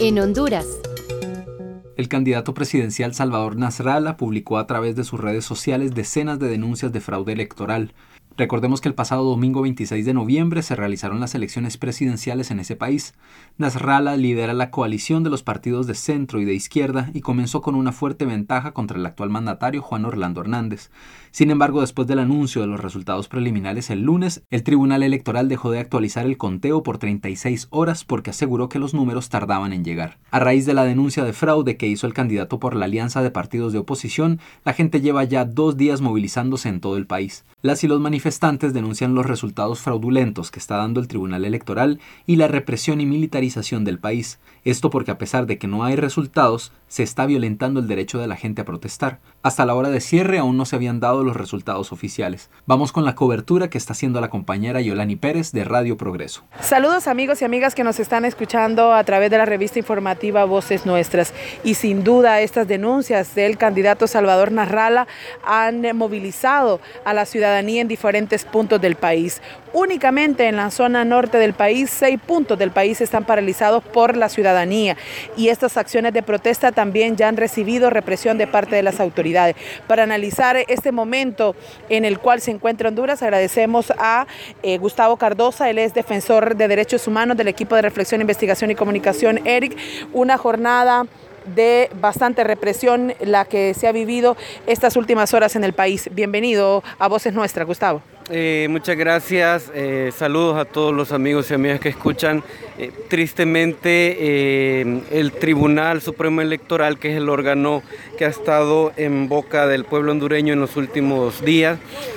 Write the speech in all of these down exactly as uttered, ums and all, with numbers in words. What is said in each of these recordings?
En Honduras. El candidato presidencial Salvador Nasrallah publicó a través de sus redes sociales decenas de denuncias de fraude electoral. Recordemos que el pasado domingo veintiséis de noviembre se realizaron las elecciones presidenciales en ese país. Nasrallah lidera la coalición de los partidos de centro y de izquierda y comenzó con una fuerte ventaja contra el actual mandatario Juan Orlando Hernández. Sin embargo, después del anuncio de los resultados preliminares el lunes, el Tribunal Electoral dejó de actualizar el conteo por treinta y seis horas porque aseguró que los números tardaban en llegar. A raíz de la denuncia de fraude que hizo el candidato por la Alianza de Partidos de Oposición, la gente lleva ya dos días movilizándose en todo el país. Las y los manifestantes denuncian los resultados fraudulentos que está dando el Tribunal Electoral y la represión y militarización del país. Esto porque a pesar de que no hay resultados, se está violentando el derecho de la gente a protestar. Hasta la hora de cierre aún no se habían dado los resultados oficiales. Vamos con la cobertura que está haciendo la compañera Yolani Pérez de Radio Progreso. Saludos amigos y amigas que nos están escuchando a través de la revista informativa Voces Nuestras. Y sin duda estas denuncias del candidato Salvador Nasrallah han movilizado a la ciudadanía en diferentes puntos del país. Únicamente en la zona norte del país, seis puntos del país están paralizados por la ciudadanía y estas acciones de protesta también ya han recibido represión de parte de las autoridades. Para analizar este momento en el cual se encuentra Honduras, agradecemos a eh, Gustavo Cardosa, él es defensor de derechos humanos del equipo de reflexión, investigación y comunicación E R I C, una jornada de bastante represión la que se ha vivido estas últimas horas en el país. Bienvenido a Voces Nuestras, Gustavo. Eh, muchas gracias, eh, saludos a todos los amigos y amigas que escuchan. Eh, tristemente eh, el Tribunal Supremo Electoral, que es el órgano que ha estado en boca del pueblo hondureño en los últimos días,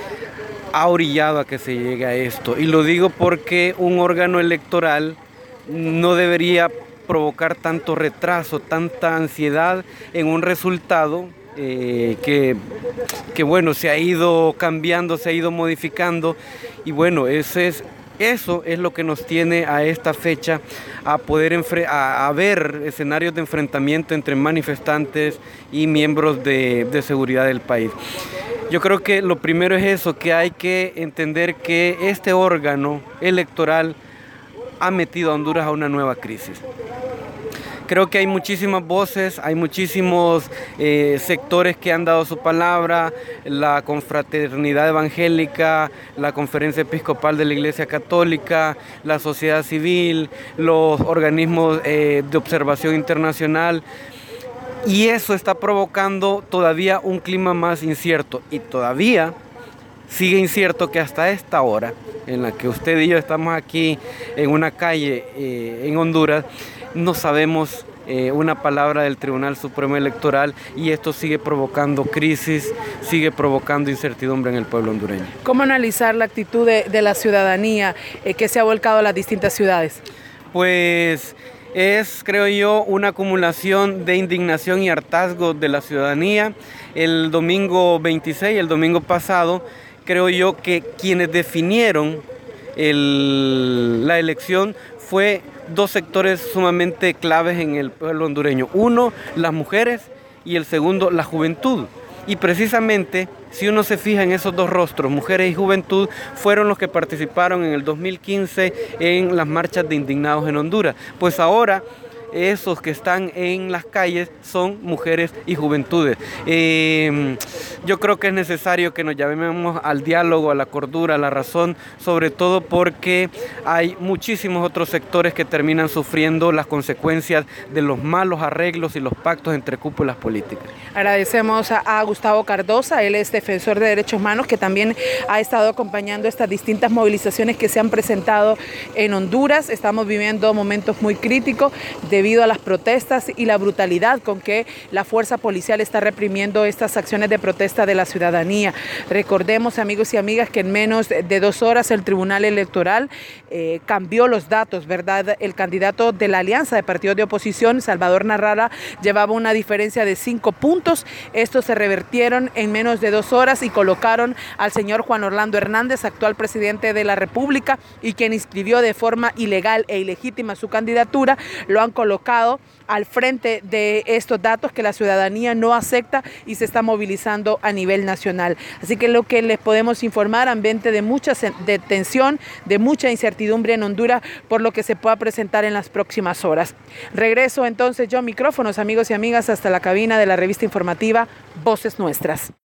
ha orillado a que se llegue a esto. Y lo digo porque un órgano electoral no debería provocar tanto retraso, tanta ansiedad en un resultado eh, que, que bueno, se ha ido cambiando, se ha ido modificando y bueno, ese es, eso es lo que nos tiene a esta fecha a poder enfre- a, a ver escenarios de enfrentamiento entre manifestantes y miembros de, de seguridad del país. Yo creo que lo primero es eso, que hay que entender que este órgano electoral ha metido a Honduras a una nueva crisis. Creo que hay muchísimas voces, hay muchísimos eh, sectores que han dado su palabra, la confraternidad evangélica, la conferencia episcopal de la Iglesia Católica, la sociedad civil, los organismos eh, de observación internacional, y eso está provocando todavía un clima más incierto, y todavía sigue incierto que hasta esta hora, en la que usted y yo estamos aquí en una calle eh, en Honduras, no sabemos eh, una palabra del Tribunal Supremo Electoral y esto sigue provocando crisis, sigue provocando incertidumbre en el pueblo hondureño. ¿Cómo analizar la actitud de, de la ciudadanía eh, que se ha volcado a las distintas ciudades? Pues es, creo yo, una acumulación de indignación y hartazgo de la ciudadanía. El domingo veintiséis, el domingo pasado, creo yo que quienes definieron el, la elección fue dos sectores sumamente claves en el pueblo hondureño. Uno, las mujeres, y el segundo, la juventud. Y precisamente, si uno se fija en esos dos rostros, mujeres y juventud, fueron los que participaron en el dos mil quince en las marchas de indignados en Honduras. Pues ahora esos que están en las calles son mujeres y juventudes. Eh, yo creo que es necesario que nos llamemos al diálogo, a la cordura, a la razón, sobre todo porque hay muchísimos otros sectores que terminan sufriendo las consecuencias de los malos arreglos y los pactos entre cúpulas políticas. Agradecemos a, a Gustavo Cardosa, él es defensor de derechos humanos, que también ha estado acompañando estas distintas movilizaciones que se han presentado en Honduras. Estamos viviendo momentos muy críticos de debido a las protestas y la brutalidad con que la fuerza policial está reprimiendo estas acciones de protesta de la ciudadanía. Recordemos, amigos y amigas, que en menos de dos horas el Tribunal Electoral eh, cambió los datos, ¿verdad? El candidato de la Alianza de Partidos de Oposición, Salvador Nasrallah, llevaba una diferencia de cinco puntos. Estos se revertieron en menos de dos horas y colocaron al señor Juan Orlando Hernández, actual presidente de la República y quien inscribió de forma ilegal e ilegítima su candidatura, lo han colocado colocado al frente de estos datos que la ciudadanía no acepta y se está movilizando a nivel nacional. Así que lo que les podemos informar, ambiente de mucha de tensión, de mucha incertidumbre en Honduras por lo que se pueda presentar en las próximas horas. Regreso entonces yo micrófonos, amigos y amigas, hasta la cabina de la revista informativa Voces Nuestras.